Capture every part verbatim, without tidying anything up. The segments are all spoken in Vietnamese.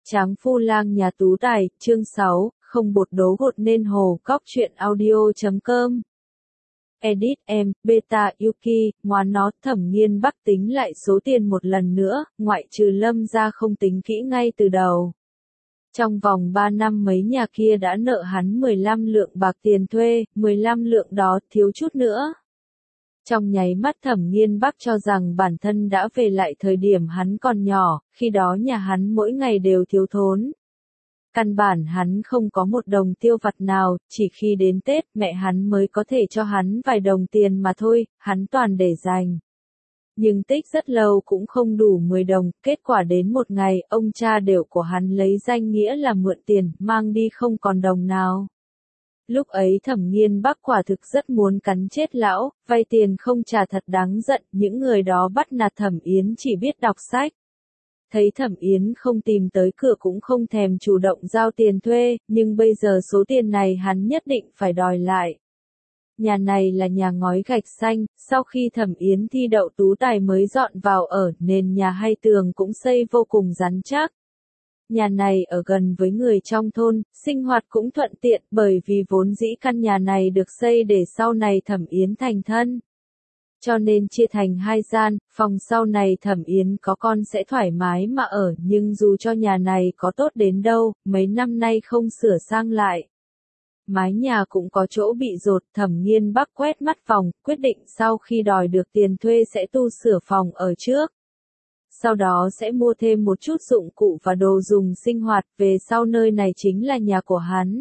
Tráng phu lang nhà Tú Tài, chương sáu, không bột đố gột nên hồ. Cóc truyện audio chấm com. Edit em, Beta Yuki, ngoan nó. Thẩm Nghiên Bắc tính lại số tiền một lần nữa, ngoại trừ Lâm ra không tính kỹ ngay từ đầu. Trong vòng ba năm mấy nhà kia đã nợ hắn mười lăm lượng bạc tiền thuê, mười lăm lượng đó thiếu chút nữa. Trong nháy mắt Thẩm Nghiên Bắc cho rằng bản thân đã về lại thời điểm hắn còn nhỏ, khi đó nhà hắn mỗi ngày đều thiếu thốn. Căn bản hắn không có một đồng tiêu vặt nào, chỉ khi đến Tết mẹ hắn mới có thể cho hắn vài đồng tiền mà thôi, hắn toàn để dành. Nhưng tích rất lâu cũng không đủ mười đồng, kết quả đến một ngày, ông cha đều của hắn lấy danh nghĩa là mượn tiền, mang đi không còn đồng nào. Lúc ấy Thẩm Nghiên Bắc quả thực rất muốn cắn chết lão, vay tiền không trả thật đáng giận, những người đó bắt nạt Thẩm Yến chỉ biết đọc sách. Thấy Thẩm Yến không tìm tới cửa cũng không thèm chủ động giao tiền thuê, nhưng bây giờ số tiền này hắn nhất định phải đòi lại. Nhà này là nhà ngói gạch xanh, sau khi Thẩm Yến thi đậu Tú Tài mới dọn vào ở, nền nhà hay tường cũng xây vô cùng rắn chắc. Nhà này ở gần với người trong thôn, sinh hoạt cũng thuận tiện bởi vì vốn dĩ căn nhà này được xây để sau này Thẩm Yến thành thân. Cho nên chia thành hai gian, phòng sau này Thẩm Yến có con sẽ thoải mái mà ở, nhưng dù cho nhà này có tốt đến đâu, mấy năm nay không sửa sang lại. Mái nhà cũng có chỗ bị dột, Thẩm Nghiên Bắc quét mắt phòng, quyết định sau khi đòi được tiền thuê sẽ tu sửa phòng ở trước. Sau đó sẽ mua thêm một chút dụng cụ và đồ dùng sinh hoạt, về sau nơi này chính là nhà của hắn.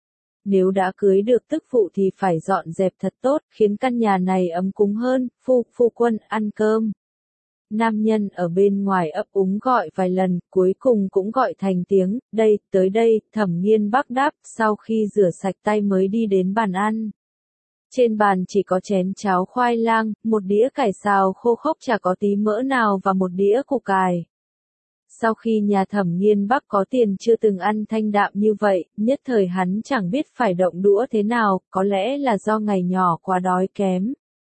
Nếu đã cưới được tức phụ thì phải dọn dẹp thật tốt, khiến căn nhà này ấm cúng hơn. Phu, phu quân, ăn cơm. Nam nhân ở bên ngoài ấp úng gọi vài lần, cuối cùng cũng gọi thành tiếng, đây, tới đây. Thẩm Nghiên Bắc đáp, sau khi rửa sạch tay mới đi đến bàn ăn. Trên bàn chỉ có chén cháo khoai lang, một đĩa cải xào khô khốc chả có tí mỡ nào và một đĩa củ cải. Sau khi nhà Thẩm Nghiên Bắc có tiền chưa từng ăn thanh đạm như vậy, nhất thời hắn chẳng biết phải động đũa thế nào, có lẽ là do ngày nhỏ quá đói kém.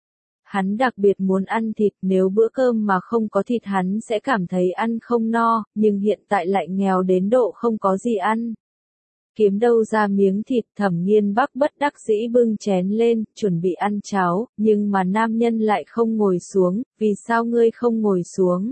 Hắn đặc biệt muốn ăn thịt, nếu bữa cơm mà không có thịt hắn sẽ cảm thấy ăn không no, nhưng hiện tại lại nghèo đến độ không có gì ăn. Kiếm đâu ra miếng thịt, Thẩm Nghiên Bắc bất đắc dĩ bưng chén lên, chuẩn bị ăn cháo, nhưng mà nam nhân lại không ngồi xuống, vì sao ngươi không ngồi xuống?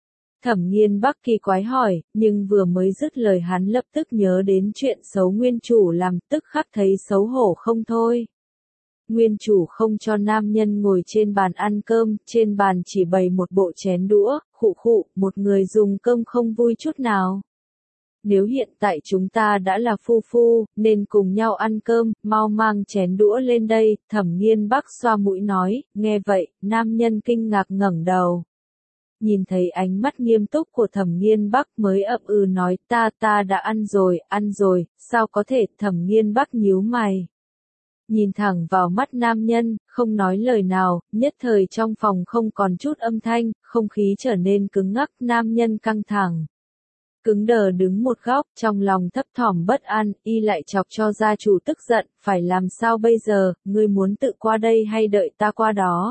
Thẩm Nghiên Bắc kỳ quái hỏi, nhưng vừa mới dứt lời hắn lập tức nhớ đến chuyện xấu nguyên chủ làm, tức khắc thấy xấu hổ không thôi. Nguyên chủ không cho nam nhân ngồi trên bàn ăn cơm, trên bàn chỉ bày một bộ chén đũa, khụ khụ, một người dùng cơm không vui chút nào. Nếu hiện tại chúng ta đã là phu phu, nên cùng nhau ăn cơm, mau mang chén đũa lên đây. Thẩm Nghiên Bắc xoa mũi nói, nghe vậy, nam nhân kinh ngạc ngẩng đầu. Nhìn thấy ánh mắt nghiêm túc của Thẩm Nghiên Bắc mới ậm ừ nói, ta ta đã ăn rồi, ăn rồi, sao có thể? Thẩm Nghiên Bắc nhíu mày. Nhìn thẳng vào mắt nam nhân, không nói lời nào, nhất thời trong phòng không còn chút âm thanh, không khí trở nên cứng ngắc, nam nhân căng thẳng. Cứng đờ đứng một góc, trong lòng thấp thỏm bất an, y lại chọc cho gia chủ tức giận, phải làm sao bây giờ, ngươi muốn tự qua đây hay đợi ta qua đó?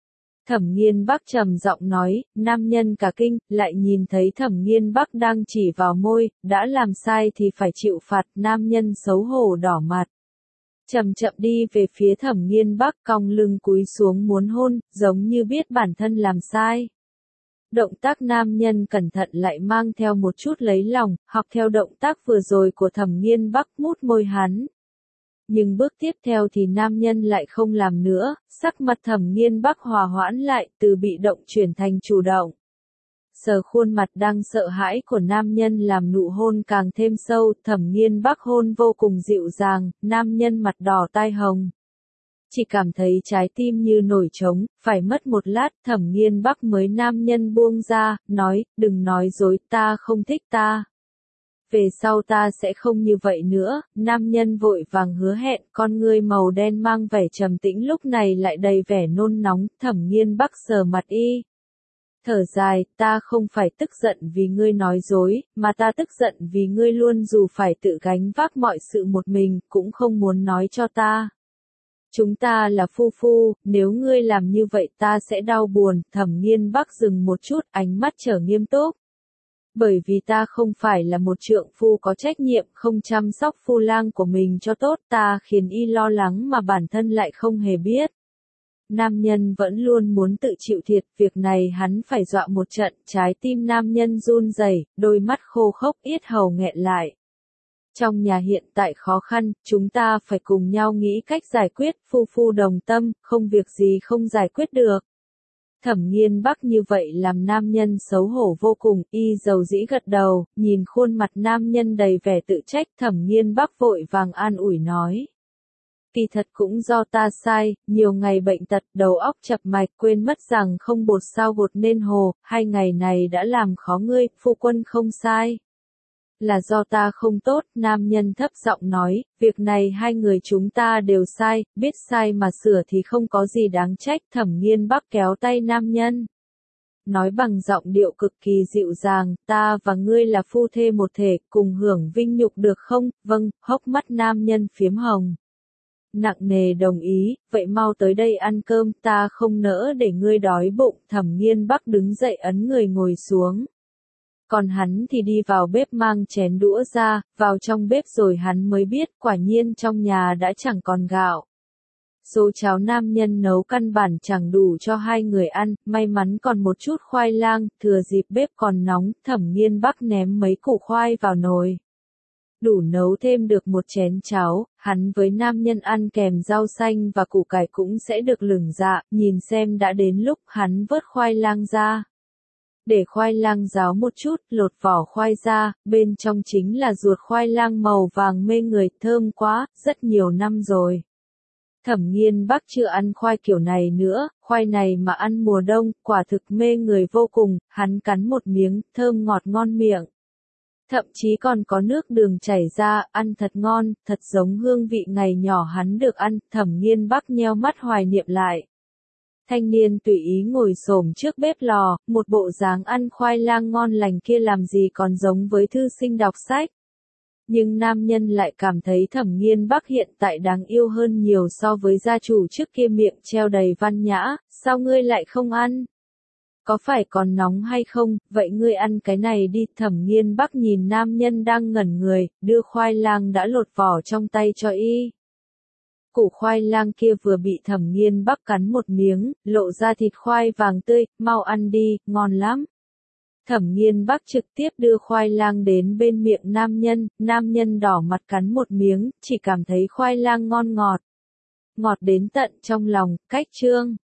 Thẩm Nghiên Bắc trầm giọng nói, nam nhân cả kinh, lại nhìn thấy Thẩm Nghiên Bắc đang chỉ vào môi, đã làm sai thì phải chịu phạt, nam nhân xấu hổ đỏ mặt. Chậm chậm đi về phía Thẩm Nghiên Bắc, cong lưng cúi xuống muốn hôn, giống như biết bản thân làm sai. Động tác nam nhân cẩn thận lại mang theo một chút lấy lòng, học theo động tác vừa rồi của Thẩm Nghiên Bắc mút môi hắn. Nhưng bước tiếp theo thì nam nhân lại không làm nữa, sắc mặt Thẩm Nghiên Bắc hòa hoãn lại, từ bị động chuyển thành chủ động. Sờ khuôn mặt đang sợ hãi của nam nhân làm nụ hôn càng thêm sâu, Thẩm Nghiên Bắc hôn vô cùng dịu dàng, nam nhân mặt đỏ tai hồng. Chỉ cảm thấy trái tim như nổi trống, phải mất một lát, Thẩm Nghiên Bắc mới nam nhân buông ra, nói, đừng nói dối, ta không thích ta. Về sau ta sẽ không như vậy nữa, nam nhân vội vàng hứa hẹn, con ngươi màu đen mang vẻ trầm tĩnh lúc này lại đầy vẻ nôn nóng, Thẩm Nghiên Bắc sờ mặt y. Thở dài, ta không phải tức giận vì ngươi nói dối, mà ta tức giận vì ngươi luôn dù phải tự gánh vác mọi sự một mình, cũng không muốn nói cho ta. Chúng ta là phu phu, nếu ngươi làm như vậy ta sẽ đau buồn. Thẩm Nghiên Bắc dừng một chút, ánh mắt trở nghiêm túc. Bởi vì ta không phải là một trượng phu có trách nhiệm không chăm sóc phu lang của mình cho tốt, ta khiến y lo lắng mà bản thân lại không hề biết. Nam nhân vẫn luôn muốn tự chịu thiệt, việc này hắn phải dọa một trận, trái tim nam nhân run rẩy, đôi mắt khô khốc, yết hầu nghẹn lại. Trong nhà hiện tại khó khăn, chúng ta phải cùng nhau nghĩ cách giải quyết, phu phu đồng tâm, không việc gì không giải quyết được. Thẩm Nghiên Bắc như vậy làm nam nhân xấu hổ vô cùng, y dầu dĩ gật đầu, nhìn khuôn mặt nam nhân đầy vẻ tự trách, Thẩm Nghiên Bắc vội vàng an ủi nói. Kỳ thật cũng do ta sai, nhiều ngày bệnh tật, đầu óc chập mạch, quên mất rằng không bột sao gột nên hồ, hai ngày này đã làm khó ngươi, phu quân không sai. Là do ta không tốt, nam nhân thấp giọng nói, việc này hai người chúng ta đều sai, biết sai mà sửa thì không có gì đáng trách. Thẩm Nghiên Bắc kéo tay nam nhân, nói bằng giọng điệu cực kỳ dịu dàng, ta và ngươi là phu thê một thể, cùng hưởng vinh nhục được không? Vâng, hốc mắt nam nhân phiếm hồng. Nặng nề đồng ý, vậy mau tới đây ăn cơm, ta không nỡ để ngươi đói bụng. Thẩm Nghiên Bắc đứng dậy ấn người ngồi xuống. Còn hắn thì đi vào bếp mang chén đũa ra, vào trong bếp rồi hắn mới biết quả nhiên trong nhà đã chẳng còn gạo. Số cháo nam nhân nấu căn bản chẳng đủ cho hai người ăn, may mắn còn một chút khoai lang, thừa dịp bếp còn nóng, Thẩm Nghiên Bắc ném mấy củ khoai vào nồi. Đủ nấu thêm được một chén cháo, hắn với nam nhân ăn kèm rau xanh và củ cải cũng sẽ được lửng dạ, nhìn xem đã đến lúc hắn vớt khoai lang ra. Để khoai lang ráo một chút, lột vỏ khoai ra, bên trong chính là ruột khoai lang màu vàng mê người, thơm quá, rất nhiều năm rồi. Thẩm Nghiên Bắc chưa ăn khoai kiểu này nữa, khoai này mà ăn mùa đông, quả thực mê người vô cùng, hắn cắn một miếng, thơm ngọt ngon miệng. Thậm chí còn có nước đường chảy ra, ăn thật ngon, thật giống hương vị ngày nhỏ hắn được ăn. Thẩm Nghiên Bắc nheo mắt hoài niệm lại. Thanh niên tùy ý ngồi xổm trước bếp lò, một bộ dáng ăn khoai lang ngon lành kia làm gì còn giống với thư sinh đọc sách. Nhưng nam nhân lại cảm thấy Thẩm Nghiên Bắc hiện tại đáng yêu hơn nhiều so với gia chủ trước kia miệng treo đầy văn nhã, sao ngươi lại không ăn? Có phải còn nóng hay không, vậy ngươi ăn cái này đi. Thẩm Nghiên Bắc nhìn nam nhân đang ngẩn người, đưa khoai lang đã lột vỏ trong tay cho y. Củ khoai lang kia vừa bị Thẩm Nghiên Bắc cắn một miếng, lộ ra thịt khoai vàng tươi, mau ăn đi, ngon lắm. Thẩm Nghiên Bắc trực tiếp đưa khoai lang đến bên miệng nam nhân, nam nhân đỏ mặt cắn một miếng, chỉ cảm thấy khoai lang ngon ngọt. Ngọt đến tận trong lòng, cách chương.